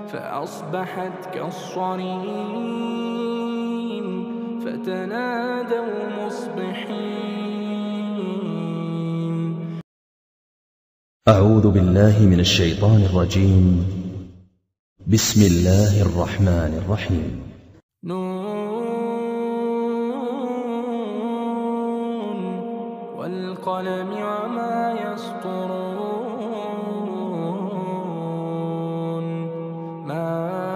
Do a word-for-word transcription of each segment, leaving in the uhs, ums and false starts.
فأصبحت كالصريم فتنادوا مصبحين. أعوذ بالله من الشيطان الرجيم. بسم الله الرحمن الرحيم. نون والقلم وما يسطرون. ما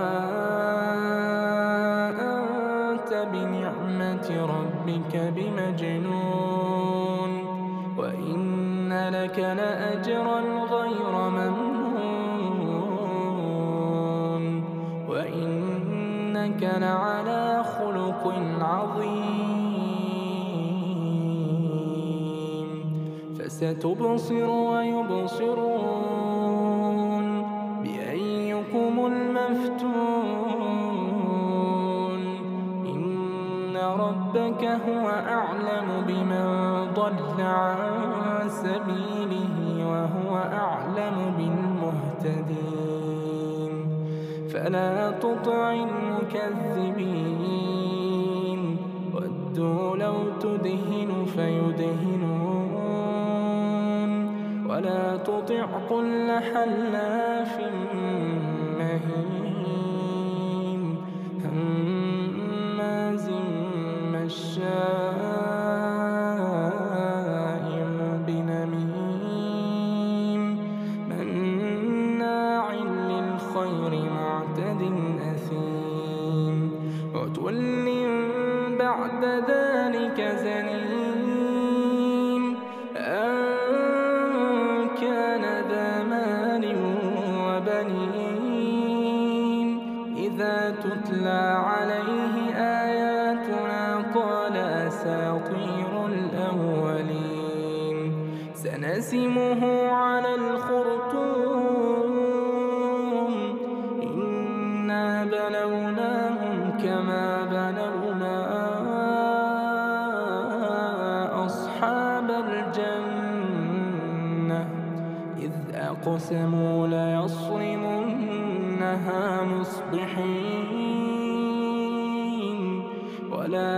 أنت بنعمة ربك بمجنون وإن لك لأجرا غير ممنون وإنك لعلى خلق عظيم. فستبصر ويبصرون بأيكم المفتون. إن ربك هو أعلم بمن ضل عن سبيله وهو أعلم بالمهتدين. فلا تطع المكذبين ودوا لو تدهن فيدهنون ولا تطع كل حلاف مهين هماز مشاء بنميم مناع للخير معتد أثيم عتل بعد ذلك زنيم أن كان ذا مال وبنين. إذا تتلى عليه آياتنا قال أساطير الأولين. سنسمه على الخرطوم إنا بلوناهم كما بلونا أصحاب الجنة إذ أقسموا ليصرمنها مصبحين ولا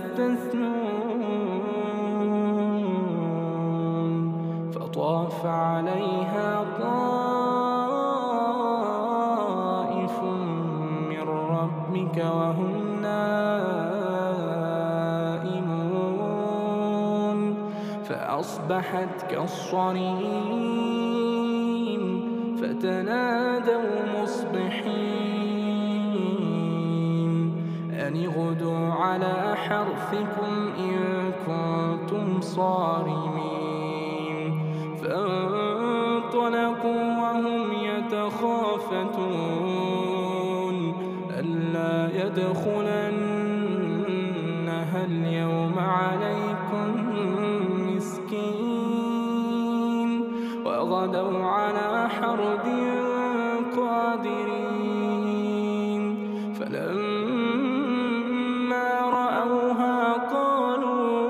يستثنون. فطاف عليها طائف من ربك وهم نائمون فأصبحت كالصريم فتنادوا مصبحين أن اغدوا على حرثكم إن كنتم صارمين. فانطلقوا وهم يتخافتون ألا يدخلنها اليوم عليكم مسكين وغدوا على حرد قادرين. فلما رأوها قالوا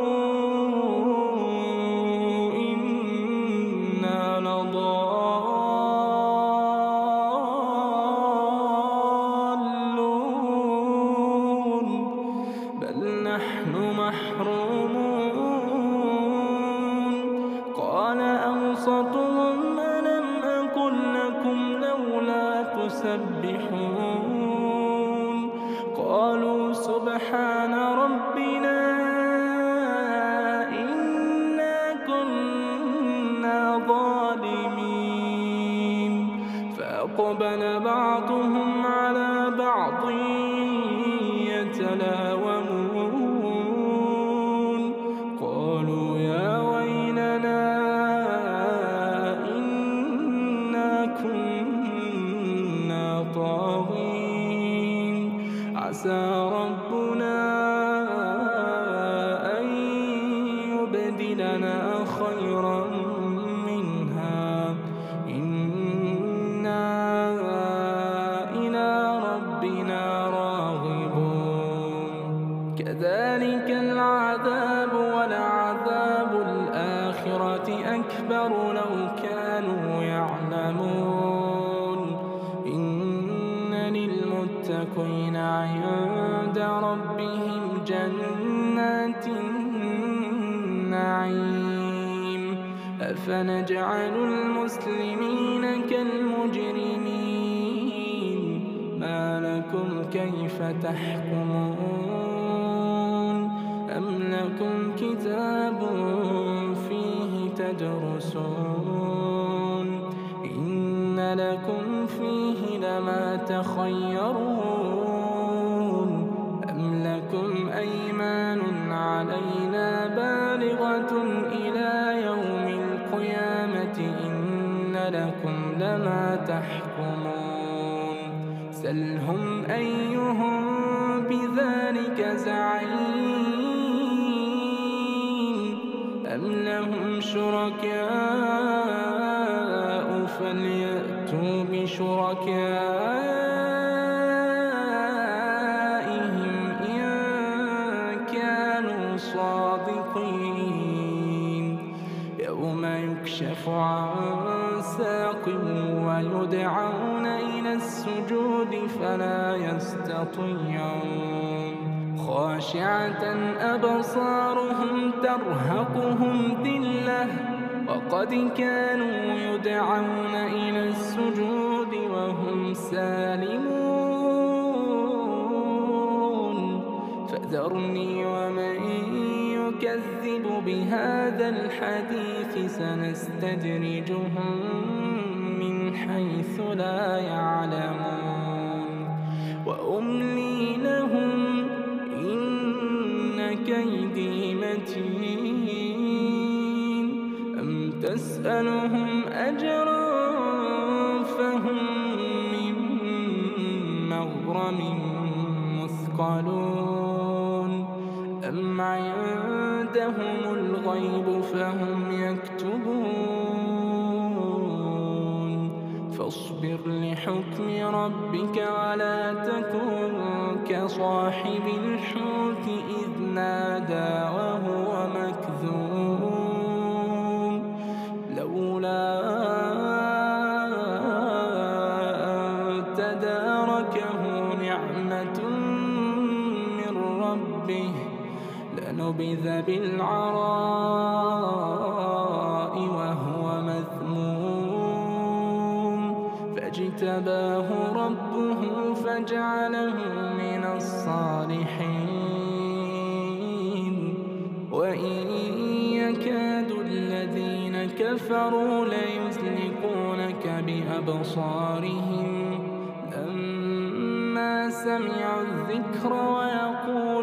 إنا لضالون بل نحن محرومون. قال أوسطهم ألم أقل لكم لولا تسبحون. قالوا سبحان ربنا إنا كنا ظالمين. فأقبل بعضهم على بعض يتلاومون قالوا يا ويلنا إنا كنا طاغين. عسى ربنا أن يبدلنا خيرا منها إنا إلى ربنا راغبون. كذلك العذاب ولعذاب الآخرة أكبر لو كانوا يعلمون. إن المتقين عند ربهم جنات النعيم. أفنجعل المسلمين كالمجرمين ما لكم كيف تحكمون أم لكم كتاب فيه تدرسون إن لكم فيه لما تخيرون أم لكم أيمان علينا بالغة إلى يوم القيامة إن لكم لما تحكمون سلهم أيهم بذلك زعيم أم لهم شركاء فليأتوا بشركائهم إن كانوا صادقين يوم يكشف عن ساق ويدعون إلى السجود فلا يستطيعون خاشعة أبصارهم ترهقهم ذلة وقد كانوا يدعون إلى السجود وهم سالمون فذرني ومن يكذب بهذا الحديث سنستدرجهم من حيث لا يعلمون وأملي لهم إن كيدي متين أم تسألهم أجرا فهم من مغرم مثقلون أم عندهم الغيب فهم يكتبون فاصبر لحكم ربك ولا تكن كصاحب الحوت إذ نادى وهو مكذوب لولا أن تداركه نعمة من ربه لنبذ بالعراء وهو مذموم فاجتباه ربه فجعله من الصالحين وإن يكاد الذين كفروا ليزلقونك بأبصارهم لما سمعوا الذكر ويقول